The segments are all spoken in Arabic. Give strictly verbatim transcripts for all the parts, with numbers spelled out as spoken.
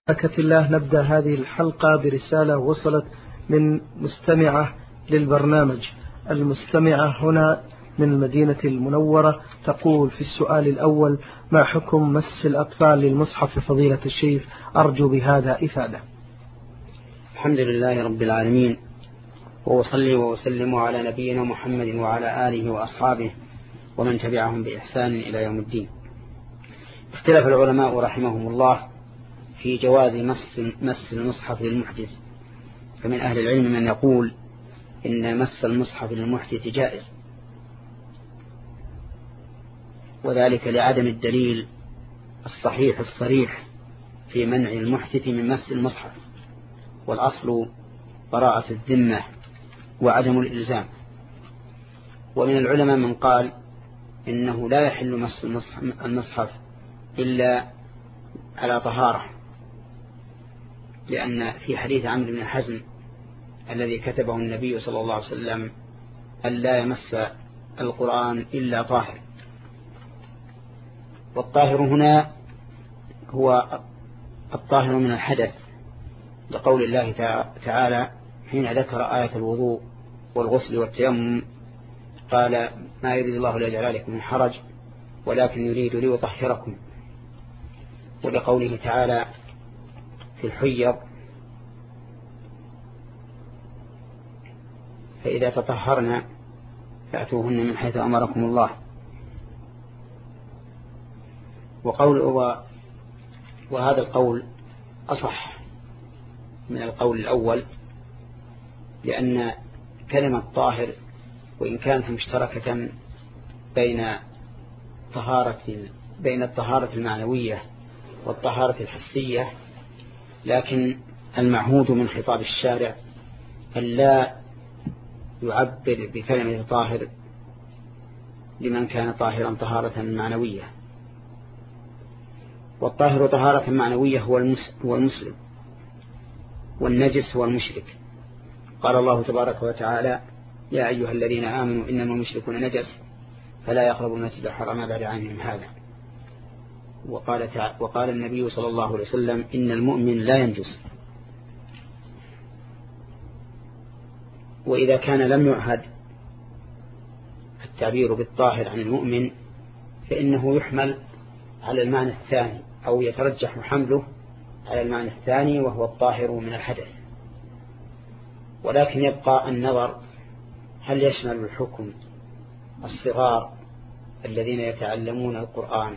بركة الله نبدأ هذه الحلقة برسالة وصلت من مستمعة للبرنامج. المستمعة هنا من المدينة المنورة تقول في السؤال الأول: ما حكم مس الأطفال للمصحف فضيلة الشيخ؟ أرجو بهذا إفادة. الحمد لله رب العالمين، وأصلي وأسلم على نبينا محمد وعلى آله وأصحابه ومن تبعهم بإحسان إلى يوم الدين. اختلف العلماء رحمهم الله في جواز مس, مس المصحف للمحدث، فمن أهل العلم من يقول إن مس المصحف للمحدث جائز، وذلك لعدم الدليل الصحيح الصريح في منع المحدث من مس المصحف، والأصل براءة الذمة وعدم الإلزام. ومن العلماء من قال إنه لا يحل مس المصحف إلا على طهارة، لأن في حديث عمرو بن حزم الذي كتبه النبي صلى الله عليه وسلم أن لا يمس القرآن إلا طاهر، والطاهر هنا هو الطاهر من الحدث، لقول الله تعالى حين ذكر آية الوضوء والغسل والتيمم قال: ما يريد الله ليجعل عليكم من حرج ولكن يريد ليطهركم. ولقوله تعالى في الحيض: فإذا تطهرنا فأتوهن من حيث أمركم الله. وقول وهذا القول أصح من القول الأول، لأن كلمة طاهر وإن كانت مشتركة بين طهارة بين الطهارة المعنوية والطهارة الحسية، لكن المعهود من خطاب الشارع أن لا يعبر بكلمة طاهر لمن كان طاهرا طهارة معنوية، والطاهر طهارة معنوية هو المسلم، والنجس هو المشرك. قال الله تبارك وتعالى: يا أيها الذين آمنوا إنما المشركون نجس فلا يقربوا المسجد الحرام بعد عامهم هذا. وقال, وقال النبي صلى الله عليه وسلم: إن المؤمن لا ينجس. وإذا كان لم يعهد التعبير بالطاهر عن المؤمن فإنه يحمل على المعنى الثاني، أو يترجح حمله على المعنى الثاني وهو الطاهر من الحدث. ولكن يبقى النظر هل يشمل الحكم الصغار الذين يتعلمون القرآن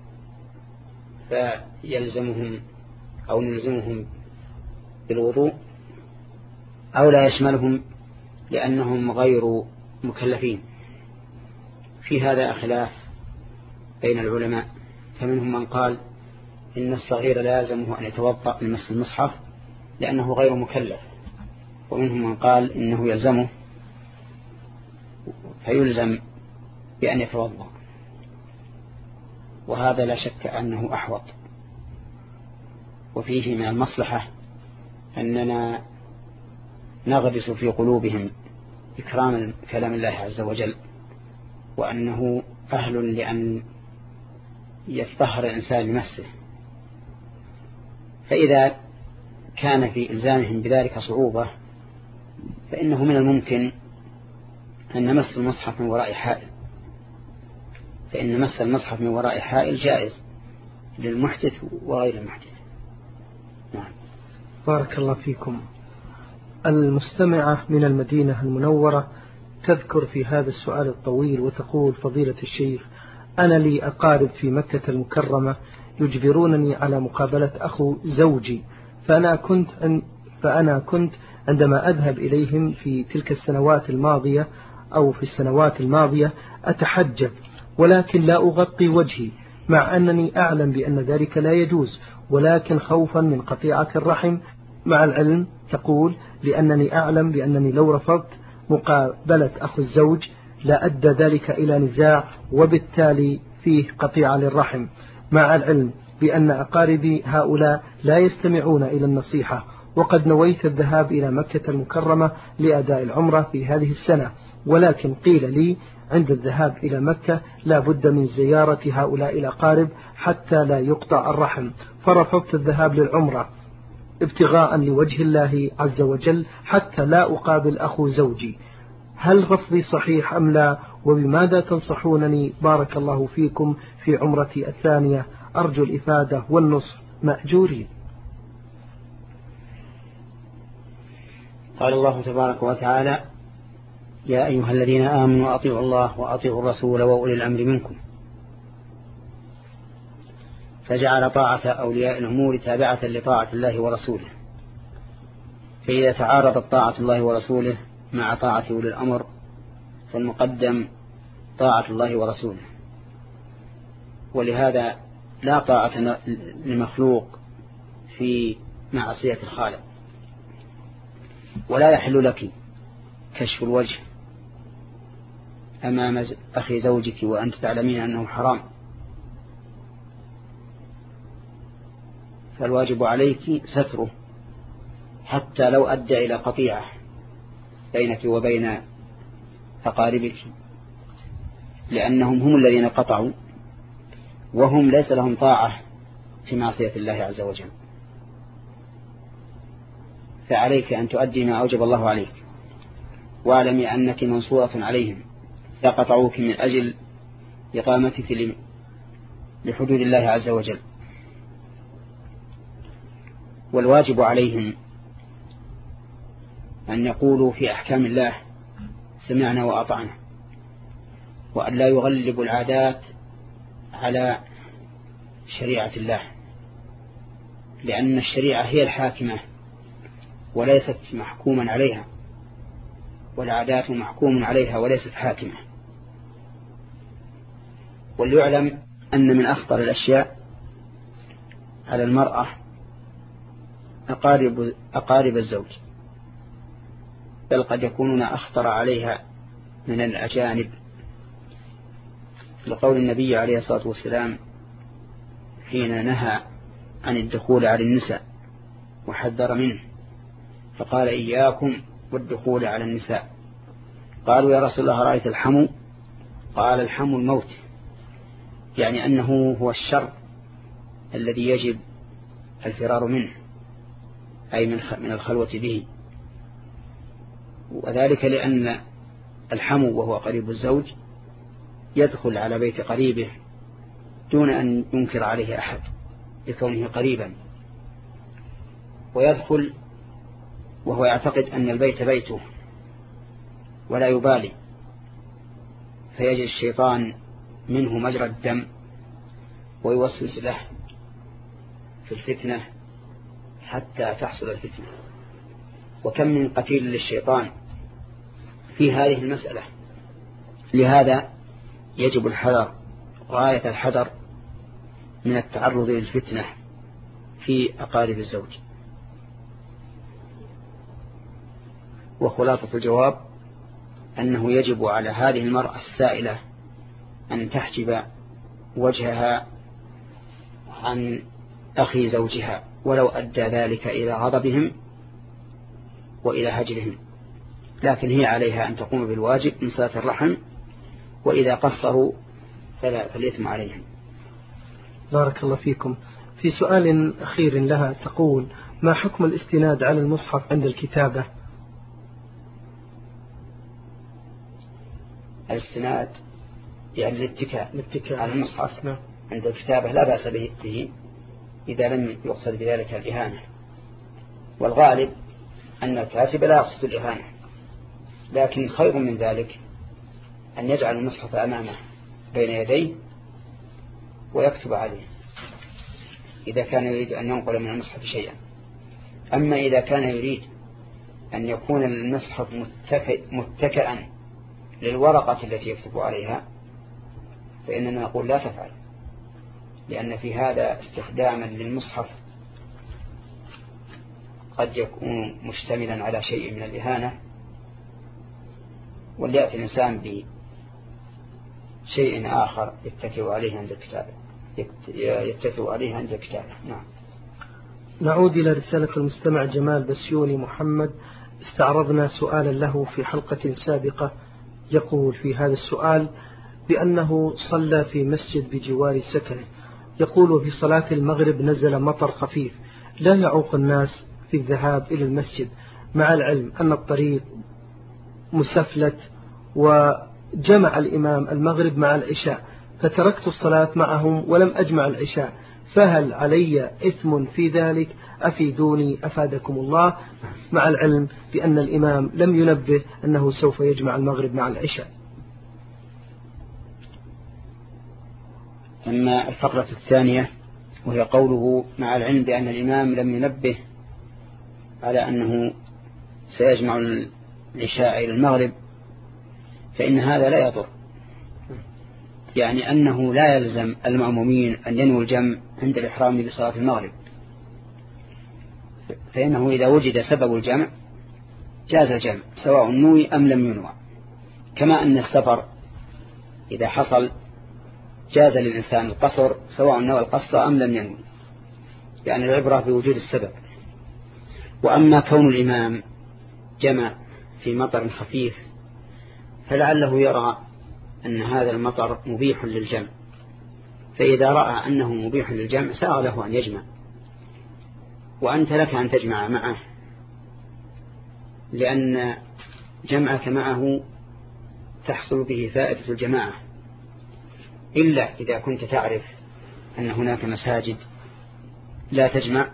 فيلزمهم أو نلزمهم بالوضوء، أو لا يشملهم لأنهم غير مكلفين. في هذا خلاف بين العلماء، فمنهم من قال إن الصغير لا يلزمه أن يتوضأ من مس المصحف لأنه غير مكلف، ومنهم من قال إنه يلزمه فيلزم بأن يتوضأ، وهذا لا شك أنه أحوط. وفيه من المصلحة أننا نغرس في قلوبهم إكرام كلام الله عز وجل، وأنه أهل لأن يتطهر الإنسان لمسه. فإذا كان في إلزامهم بذلك صعوبة فإنه من الممكن أن نمس المصحف من وراء حائل، فإن مس المصحف من وراء حائل جائز للمحدث وغير المحدث. نعم. بارك الله فيكم. المستمعة من المدينة المنورة تذكر في هذا السؤال الطويل وتقول: فضيلة الشيخ، أنا لي أقارب في مكة المكرمة يجبرونني على مقابلة أخو زوجي، فأنا كنت أن فأنا كنت عندما أذهب إليهم في تلك السنوات الماضية أو في السنوات الماضية أتحجب، ولكن لا أغطي وجهي، مع أنني أعلم بأن ذلك لا يجوز، ولكن خوفا من قطيعة الرحم. مع العلم تقول لأنني أعلم بأنني لو رفضت مقابلة أخو الزوج لا أدى ذلك إلى نزاع وبالتالي فيه قطيعة للرحم، مع العلم بأن أقاربي هؤلاء لا يستمعون إلى النصيحة، وقد نويت الذهاب إلى مكة المكرمة لأداء العمرة في هذه السنة، ولكن قيل لي عند الذهاب إلى مكة لا بد من زيارة هؤلاء الأقارب حتى لا يقطع الرحم، فرفضت الذهاب للعمرة ابتغاء لوجه الله عز وجل حتى لا أقابل أخو زوجي، هل رفضي صحيح أم لا؟ وبماذا تنصحونني بارك الله فيكم في عمرتي الثانية؟ أرجو الإفادة والنصح مأجورين. قال الله تبارك وتعالى: يا أيها الذين آمنوا أطيعوا الله وأطيعوا الرسول وأولي الأمر منكم، فجعل طاعة أولياء الأمور تابعة لطاعة الله ورسوله، فإذا تعارضت طاعة الله ورسوله مع طاعة أولي الأمر فالمقدم طاعة الله ورسوله، ولهذا لا طاعة لمخلوق في معصية الخالق، ولا يحل لك كشف الوجه أمام أخي زوجك وأنت تعلمين أنه حرام، فالواجب عليك ستره حتى لو أدى إلى قطيعة بينك وبين أقاربك، لأنهم هم الذين قطعوا وهم ليس لهم طاعة في معصية الله عز وجل، فعليك أن تؤدي ما أوجب الله عليك، واعلمي أنك منصورة عليهم فقطعوك من أجل إقامتك لحدود الله عز وجل. والواجب عليهم أن يقولوا في أحكام الله سمعنا وأطعنا، وأن لا يغلبوا العادات على شريعة الله، لأن الشريعة هي الحاكمة وليست محكوما عليها، والعادات محكوم عليها وليست حاكمة. وليعلم أن من أخطر الأشياء على المرأة أقارب, أقارب الزوج، بل قد يكونون أخطر عليها من الأجانب، لقول النبي عليه الصلاة والسلام حين نهى عن الدخول على النساء وحذر منه، فقال: إياكم والدخول على النساء. قالوا: يا رسول الله رأيت الحمو؟ قال: الحمو الموت، يعني أنه هو الشر الذي يجب الفرار منه، أي من الخلوة به، وذلك لأن الحمو وهو قريب الزوج يدخل على بيت قريبه دون أن ينكر عليه أحد لكونه قريبا، ويدخل وهو يعتقد أن البيت بيته ولا يبالي، فيجري الشيطان منه مجرى الدم ويوسوس له في الفتنة حتى تحصل الفتنة. وكم من قتيل للشيطان في هذه المسألة، لهذا يجب الحذر غاية الحذر من التعرض للفتنة في أقارب الزوج. وخلاصة الجواب أنه يجب على هذه المرأة السائلة أن تحجب وجهها عن أخي زوجها ولو أدى ذلك إلى غضبهم وإلى هجرهم، لكن هي عليها أن تقوم بالواجب من صلة الرحم، وإذا قصروا فلا فالإثم عليهم. بارك الله فيكم. في سؤال أخير لها تقول: ما حكم الاستناد على المصحف عند الكتابة؟ الاستناد يعني الاتكاء الاتكاء على المصحف نعم. عند الكتابة لا بأس به إذا لم يقصد بذلك الإهانة، والغالب أن الكاتب لا يقصد الإهانة، لكن خير من ذلك أن يجعل المصحف أمامه بين يديه ويكتب عليه إذا كان يريد أن ينقل من المصحف شيئا. أما إذا كان يريد أن يكون المصحف متكئا للورقة التي يكتب عليها فإننا نقول لا تفعل، لأن في هذا استخداما للمصحف قد يكون مشتملا على شيء من الإهانة، وليأتي الإنسان بشيء آخر يتكئ عليه عند الكتابة يتكئ عليه عند الكتابة. نعم. نعود إلى رسالة المستمع جمال بسيوني محمد. استعرضنا سؤالا له في حلقة سابقة يقول في هذا السؤال بأنه صلى في مسجد بجوار سكنه، يقول في صلاة المغرب نزل مطر خفيف لا يعوق الناس في الذهاب إلى المسجد، مع العلم أن الطريق مسفلت، وجمع الإمام المغرب مع العشاء فتركت الصلاة معهم ولم أجمع العشاء، فهل علي إثم في ذلك؟ أفيدوني أفادكم الله، مع العلم بأن الإمام لم ينبه أنه سوف يجمع المغرب مع العشاء. أما الفقرة الثانية وهي قوله مع العلم بأن الإمام لم ينبه على أنه سيجمع العشاء إلى المغرب، فإن هذا لا يضر، يعني أنه لا يلزم المأمومين أن ينووا الجمع عند الإحرام بصلاة المغرب، فإنه إذا وجد سبب الجمع جاز الجمع سواء نوي أم لم ينوى، كما أن السفر إذا حصل جاز للإنسان القصر سواء نوى القصر أم لم ينوي، يعني العبرة بوجود السبب. وأما كون الإمام جمع في مطر خفيف فلعله يرى أن هذا المطر مبيح للجمع، فإذا رأى أنه مبيح للجمع ساغ له أن يجمع، وأنت لك أن تجمع معه، لأن جمعك معه تحصل به فائدة الجماعة، إلا إذا كنت تعرف أن هناك مساجد لا تجمع،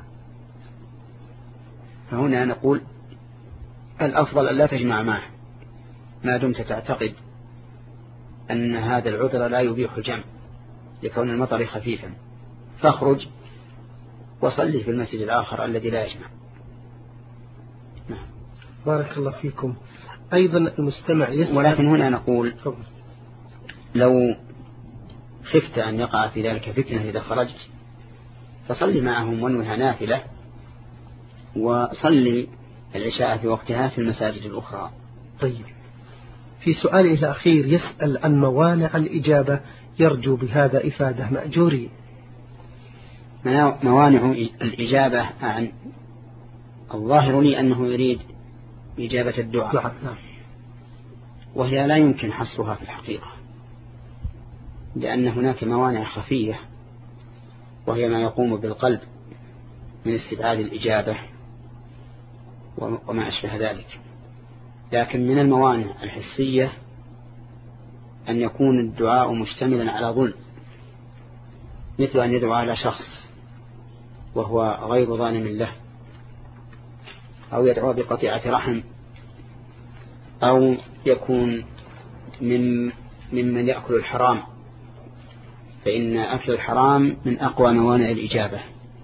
فهنا نقول الأفضل أن لا تجمع معه ما دمت تعتقد أن هذا العذر لا يبيح الجمع لكون المطر خفيفا، فاخرج وصلي في المسجد الآخر الذي لا يجمع. نعم. بارك الله فيكم. أيضا المستمع يسأل، ولكن هنا نقول لو خفت أن يقع في ذلك فتنة إذا خرجت فصلي معهم وانوها نافلة، وصلي العشاء في وقتها في المساجد الأخرى. طيب، في سؤاله الأخير يسأل عن موانع الإجابة، يرجو بهذا إفادة مأجورين. موانع الإجابة عن الظاهر لي أنه يريد إجابة الدعاء، وهي لا يمكن حصرها في الحقيقة، لأن هناك موانع خفية وهي ما يقوم بالقلب من استبعاد الإجابة وما أشبه ذلك. لكن من الموانع الحسية أن يكون الدعاء مشتملا على ظلم، مثل أن يدعو على شخص وهو غير ظالم له، أو يدعو بقطيعة رحم، أو يكون من ممن يأكل الحرام، فإن أكل الحرام من أقوى موانع الإجابة.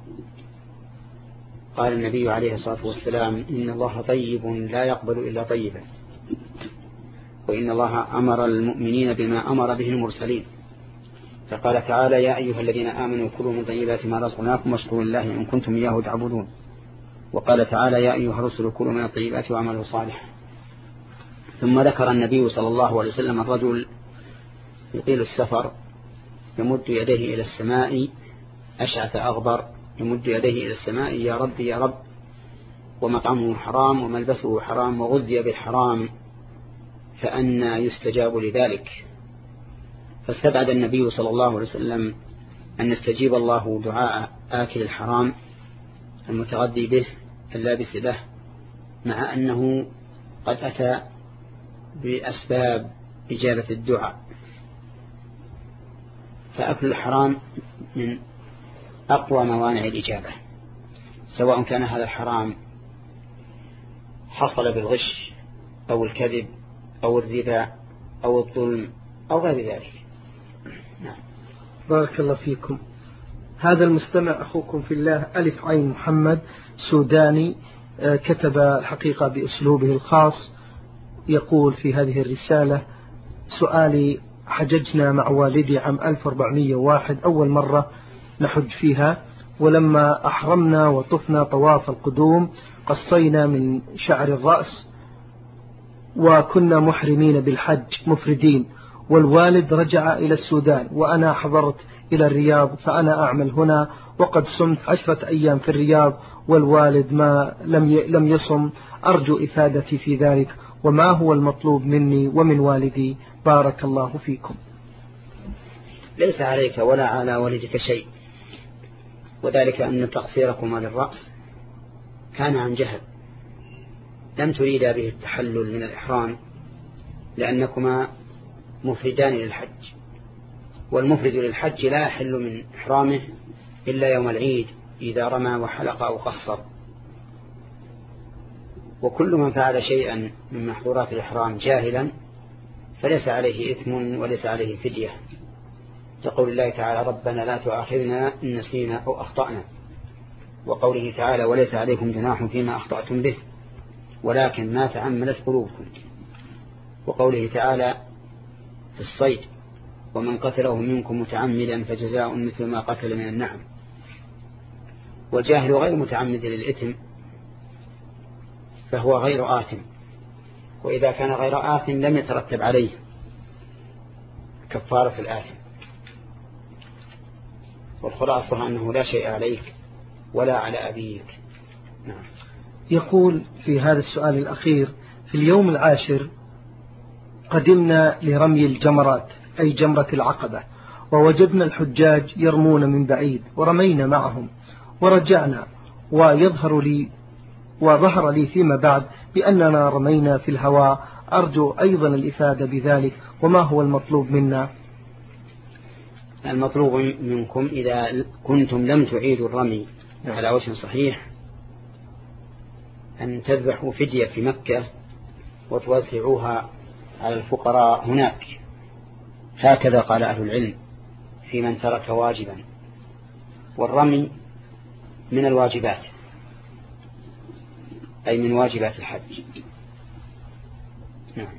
قال النبي عليه الصلاة والسلام إن الله طيب لا يقبل إلا طيبا، وإن الله أمر المؤمنين بما أمر به المرسلين، فقال تعالى يا أيها الذين آمنوا كلوا من طيبات ما رزقناكم واشكروا الله إن كنتم إياه تعبدون، وقال تعالى يا أيها الرسل كلوا من الطيبات واعملوا صالحا. ثم ذكر النبي صلى الله عليه وسلم الرجل يطيل السفر يمد يديه إلى السماء أشعث أغبر، يمد يديه إلى السماء يا رب يا رب، ومطعمه حرام وملبسه حرام وغذي بالحرام، فأنى يستجاب لذلك؟ فاستبعد النبي صلى الله عليه وسلم أن يستجيب الله دعاء آكل الحرام المتغذي به اللابس له، مع أنه قد أتى بأسباب إجابة الدعاء. فأكل الحرام من أقوى موانع الإجابة، سواء كان هذا الحرام حصل بالغش أو الكذب أو الربا أو الظلم أو غير ذلك. نعم. بارك الله فيكم. هذا المستمع أخوكم في الله ألف عين محمد سوداني، كتب الحقيقة بأسلوبه الخاص، يقول في هذه الرسالة سؤالي: حججنا مع والدي عام ألف وأربعمائة وواحد أول مرة نحج فيها، ولما أحرمنا وطفنا طواف القدوم قصينا من شعر الرأس وكنا محرمين بالحج مفردين، والوالد رجع إلى السودان وأنا حضرت إلى الرياض، فأنا أعمل هنا وقد صمت عشرة أيام في الرياض والوالد ما لم لم يصم، أرجو إفادتي في ذلك وما هو المطلوب مني ومن والدي؟ بارك الله فيكم. ليس عليك ولا على والدك شيء، وذلك أن تقصيركما للرأس كان عن جهل، لم تريدا به التحلل من الإحرام لأنكما مفردان للحج، والمفرد للحج لا يحل من إحرامه إلا يوم العيد إذا رمى وحلق أو قصر. وكل من فعل شيئا من محظورات الإحرام جاهلا فليس عليه إثم وليس عليه فدية، لقول الله تعالى ربنا لا تؤاخذنا إن نسينا أو أخطأنا، وقوله تعالى وليس عليكم جناح فيما أخطأتم به ولكن ما تعمدت قلوبكم، وقوله تعالى في الصيد ومن قتله منكم متعمدا فجزاء مثل ما قتل من النعم. والجاهل غير متعمد للإثم فهو غير آثم، وإذا كان غير آثم لم يترتب عليه كفارة الآثم. والخلاصة أنه لا شيء عليك ولا على أبيك. نعم. يقول في هذا السؤال الأخير: في اليوم العاشر قدمنا لرمي الجمرات أي جمرة العقبة، ووجدنا الحجاج يرمون من بعيد ورمينا معهم ورجعنا، ويظهر لي وظهر لي فيما بعد بأننا رمينا في الهواء. أرجو أيضا الإفادة بذلك، وما هو المطلوب منا؟ المطلوب منكم إذا كنتم لم تعيدوا الرمي على وجه صحيح أن تذبحوا فدية في مكة وتوزعوها على الفقراء هناك، هكذا قال أهل العلم في من ترك واجبا. والرمي من الواجبات أي من واجبات الحج. نعم.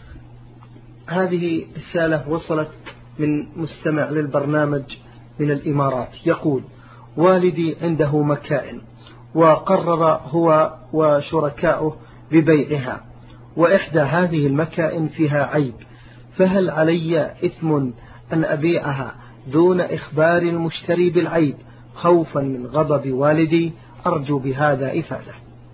هذه رسالة وصلت من مستمع للبرنامج من الإمارات، يقول: والدي عنده مكائن وقرر هو وشركاؤه ببيعها، وإحدى هذه المكائن فيها عيب، فهل علي إثم أن أبيعها دون إخبار المشتري بالعيب خوفا من غضب والدي؟ أرجو بهذا إفادة.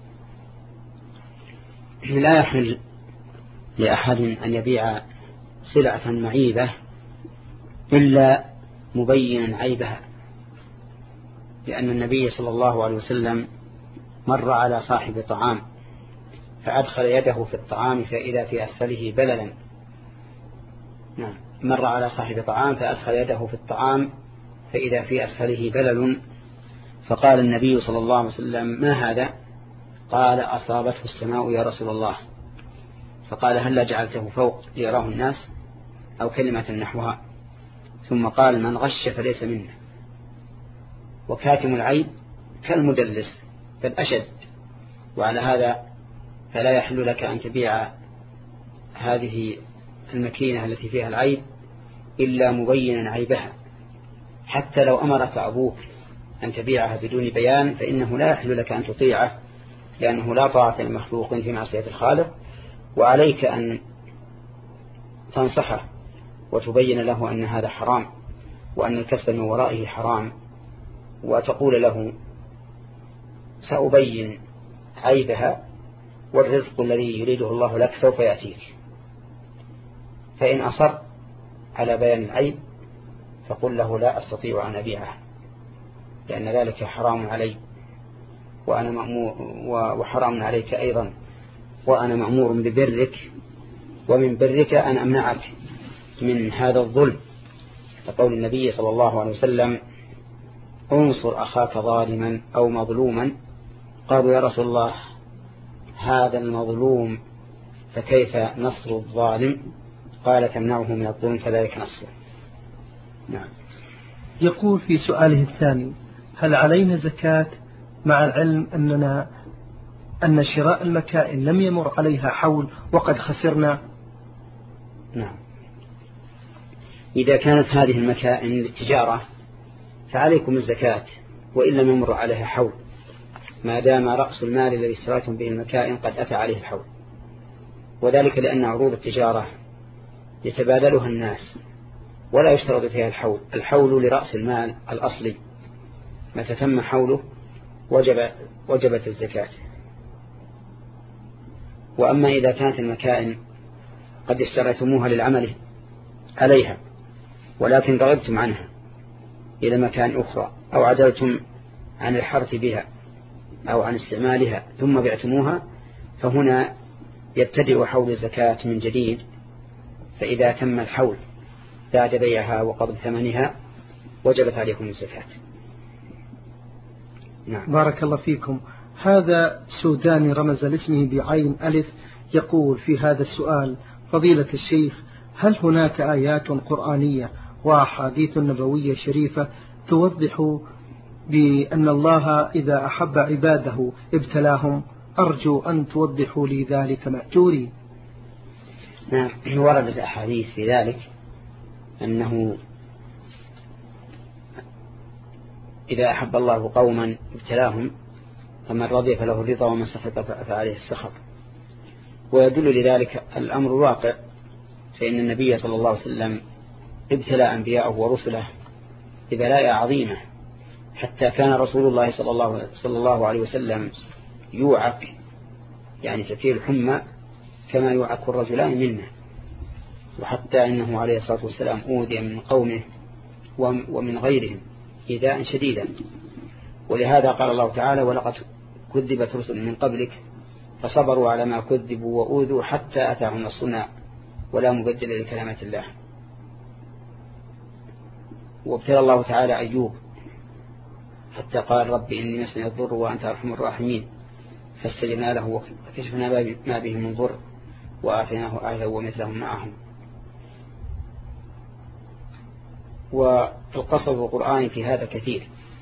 لا يحل لأحد أن يبيع سلعة معيبة إلا مبينا عيبها، لأن النبي صلى الله عليه وسلم مر على صاحب طعام فأدخل يده في الطعام فإذا في أسفله بللا. نعم. مر على صاحب طعام فأدخل يده في الطعام فإذا في أسفله بلل، فقال النبي صلى الله عليه وسلم: ما هذا؟ قال: أصابته السماء يا رسول الله. فقال: هل جعلته فوق ليراه الناس؟ أو كلمة نحوها. ثم قال: من غش فليس منا. وكاتم العيب كالمدلس بل أشد، وعلى هذا فلا يحل لك أن تبيع هذه المكينة التي فيها العيب إلا مبينا عيبها، حتى لو أمرك أبوك أن تبيعها بدون بيان فإنه لا يحل لك أن تطيعه، لأنه لا طاعة لمخلوق في معصية الخالق، وعليك أن تنصحه وتبين له أن هذا حرام وأن الكسب من ورائه حرام، وتقول له: سأبين عيبها والرزق الذي يريده الله لك سوف يأتيك. فإن أصر على بيان العيب فقل له: لا أستطيع أن أبيعه لأن ذلك حرام علي وأنا مأمور وحرام عليك أيضا، وأنا مأمور ببرك ومن برك أن أمنعك من هذا الظلم، لقول النبي صلى الله عليه وسلم: انصر أخاك ظالما أو مظلوما. قالوا: يا رسول الله هذا المظلوم فكيف نصر الظالم؟ قال: تمنعه من الظلم فذلك نصره. نعم. يقول في سؤاله الثاني: هل علينا زكاة مع العلم أننا أن شراء المكائن لم يمر عليها حول وقد خسرنا؟ نعم. إذا كانت هذه المكائن للتجارة فعليكم الزكاة وإن لم يمر عليها حول، ما دام رأس المال الذي اشتريتم به المكائن قد أتى عليه الحول، وذلك لأن عروض التجارة يتبادلها الناس ولا يشترط فيها الحول. الحول لرأس المال الأصلي، متى تم حوله وجب وجبت الزكاة. وأما إذا كانت المكائن قد اشتريتموها للعمل عليها ولكن رغبتم عنها إلى مكان أخرى أو عدلتم عن الحرث بها أو عن استعمالها ثم بعتموها، فهنا يبتدئ حول الزكاة من جديد. فإذا تم الحول بعد بيعها وقبض ثمنها وجبت عليكم الزكاة. نعم. بارك الله فيكم. هذا سوداني رمز لاسمه بعين ألف يقول في هذا السؤال: فضيلة الشيخ، هل هناك آيات قرآنية وأحاديث نبوية شريفة توضح بأن الله إذا أحب عباده ابتلاهم؟ أرجو أن توضحوا لي ذلك مأجوري. نعم، وردت أحاديث في ذلك أنه إذا أحب الله قوما ابتلاهم، فمن رضي فله الرضا ومن سخط فعليه السخط. ويدل لذلك الأمر الواقع، فإن النبي صلى الله عليه وسلم ابتلى أنبياءه ورسله ببلاء عظيمة، حتى كان رسول الله صلى الله, صلى الله عليه وسلم يوعك، يعني تثير الحمى كما يوعك الرجلان منه، وحتى إنه عليه الصلاة والسلام أوذي من قومه ومن غيرهم إيذاء شديدا. ولهذا قال الله تعالى: ولقد كذبت رسل من قبلك فصبروا على ما كذبوا وأوذوا حتى أتاهم نصرنا ولا مبدل لكلمات الله. وابتلى الله تعالى أيوب حتى قال: رب إني مسني الضر وأنت أرحم الراحمين، فاستجبنا له وكشفنا ما به من ضر وآتيناه أهله ومثلهم معهم. والقصص القرآني في هذا كثير.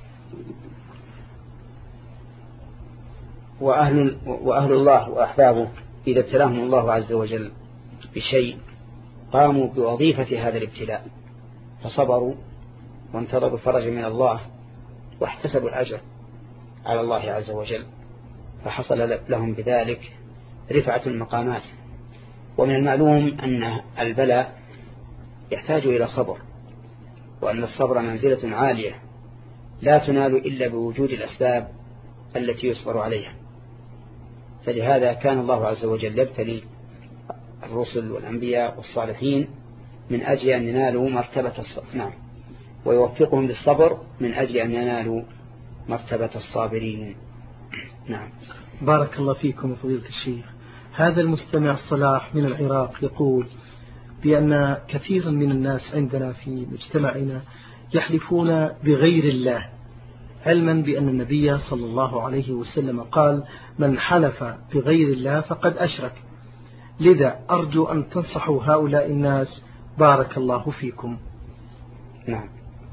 وأهل, وأهل الله وأحبابه إذا ابتلاهم الله عز وجل بشيء قاموا بوظيفة هذا الابتلاء، فصبروا وانتظروا الفرج من الله واحتسبوا الأجر على الله عز وجل، فحصل لهم بذلك رفعة المقامات. ومن المعلوم أن البلاء يحتاج إلى صبر، وأن الصبر منزلة عالية لا تنال إلا بوجود الأسباب التي يصبر عليها. فلهذا كان الله عز وجل يبتلي الرسل والأنبياء والصالحين من أجل أن ينالوا مرتبة الصبر، نعم، ويوفقهم للصبر من أجل أن ينالوا مرتبة الصابرين. نعم. بارك الله فيكم فضيلة الشيخ. هذا المستمع صلاح من العراق يقول بأن كثيرا من الناس عندنا في مجتمعنا يحلفون بغير الله، علما بأن النبي صلى الله عليه وسلم قال: من حلف بغير الله فقد أشرك. لذا أرجو أن تنصحوا هؤلاء الناس، بارك الله فيكم. نعم.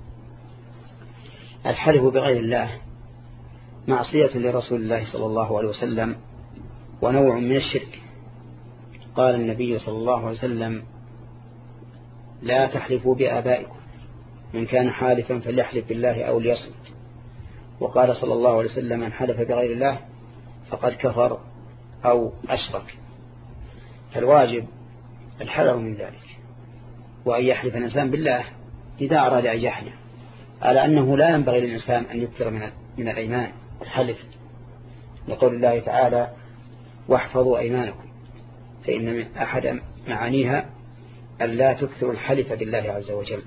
الحلف بغير الله معصية لرسول الله صلى الله عليه وسلم ونوع من الشرك. قال النبي صلى الله عليه وسلم: لا تحلفوا بآبائكم، من كان حالفا فليحلف بالله أو ليصمت. وقال صلى الله عليه وسلم: من حلف بغير الله فقد كفر أو أشرك. فالواجب الحذر من ذلك، وأن يحلف الإنسان بالله إذا أراد أن يحلف، على أنه لا ينبغي للإنسان أن يكثر من من الأيمان والحلف، لقول الله تعالى: واحفظوا أيمانكم، فإن من أحد معانيها أن لا تكثر الحلف بالله عز وجل.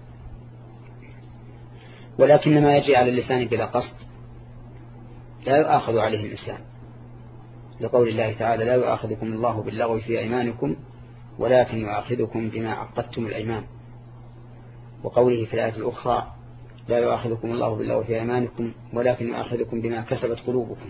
ولكن ما يجري على اللسان بلا قصد لا يؤاخذ عليه الإنسان، لقول الله تعالى: لا يؤاخذكم الله باللغو في أيمانكم ولكن يؤاخذكم بما عقدتم الأيمان. وقوله في الآية الأخرى: لا يؤاخذكم الله باللغو في أيمانكم ولكن يؤاخذكم بما كسبت قلوبكم.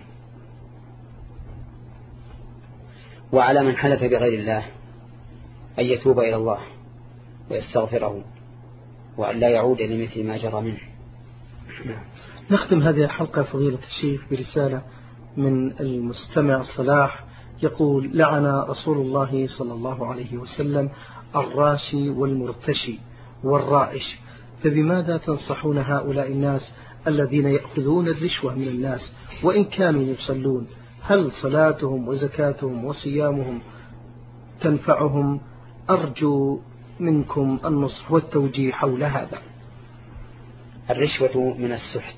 وعلى من حلف بغير الله أن يتوب إلى الله ويستغفره، وأن لا يعود لمثل ما جرى منه. نختم هذه الحلقة فضيلة الشيخ برسالة من المستمع صلاح يقول: لعن رسول الله صلى الله عليه وسلم الراشي والمرتشي والرائش، فبماذا تنصحون هؤلاء الناس الذين يأخذون الرشوة من الناس وإن كانوا يصلون؟ هل صلاتهم وزكاتهم وصيامهم تنفعهم؟ أرجو منكم النصح والتوجيه حول هذا. الرشوة من السحت،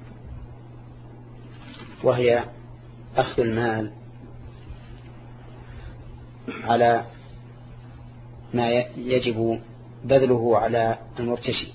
وهي أخذ المال على ما يجب بذله على المرتشي،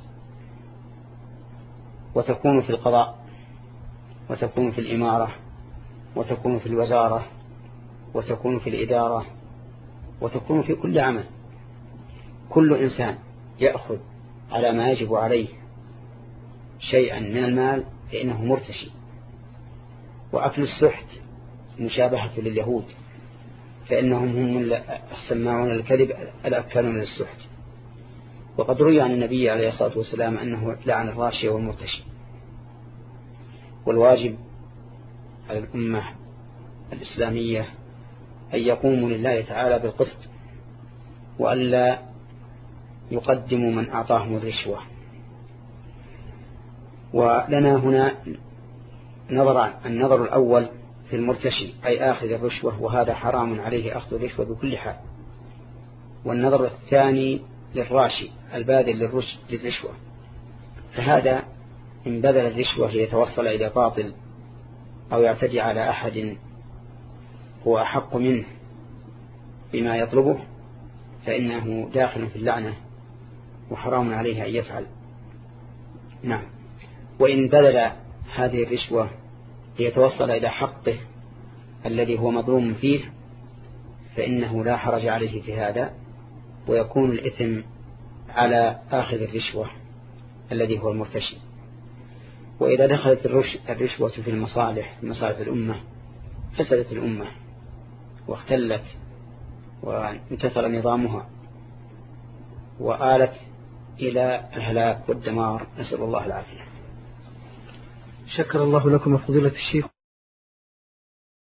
وتكون في القضاء، وتكون في الإمارة، وتكون في الوزارة، وتكون في الإدارة، وتكون في كل عمل. كل إنسان يأخذ على ما يجب عليه شيئا من المال فإنه مرتشي. وأكل السحت مشابهة لليهود، فإنهم هم السماعون الكذب الأكلون للسحت. وقد روي عن النبي عليه الصلاة والسلام أنه لعن الراشي والمرتشي. والواجب على الأمة الإسلامية أن يقوموا لله تعالى بالقسط، وألا يقدموا من أعطاهم الرشوة. ولنا هنا نظران: النظر الأول في المرتشي أي آخذ الرشوة، وهذا حرام عليه أخذ الرشوة بكل حال. والنظر الثاني للراشي الباذل للرشوة، فهذا إن بذل الرشوة ليتوصل إلى باطل أو يعتدي على أحد هو أحق منه بما يطلبه فإنه داخل في اللعنة وحرام عليه أن يفعل. نعم. وإن بذل هذه الرشوة ليتوصل إلى حقه الذي هو مظلوم فيه فإنه لا حرج عليه في هذا، ويكون الإثم على آخذ الرشوة الذي هو المرتشي. وإذا دخلت الرشوة في المصالح مصالح الأمة فسدت الأمة واختلت وانتثر نظامها وآلت إلى الهلاك والدمار، نسأل الله العافية. شكر الله لكم فضيلة الشيخ.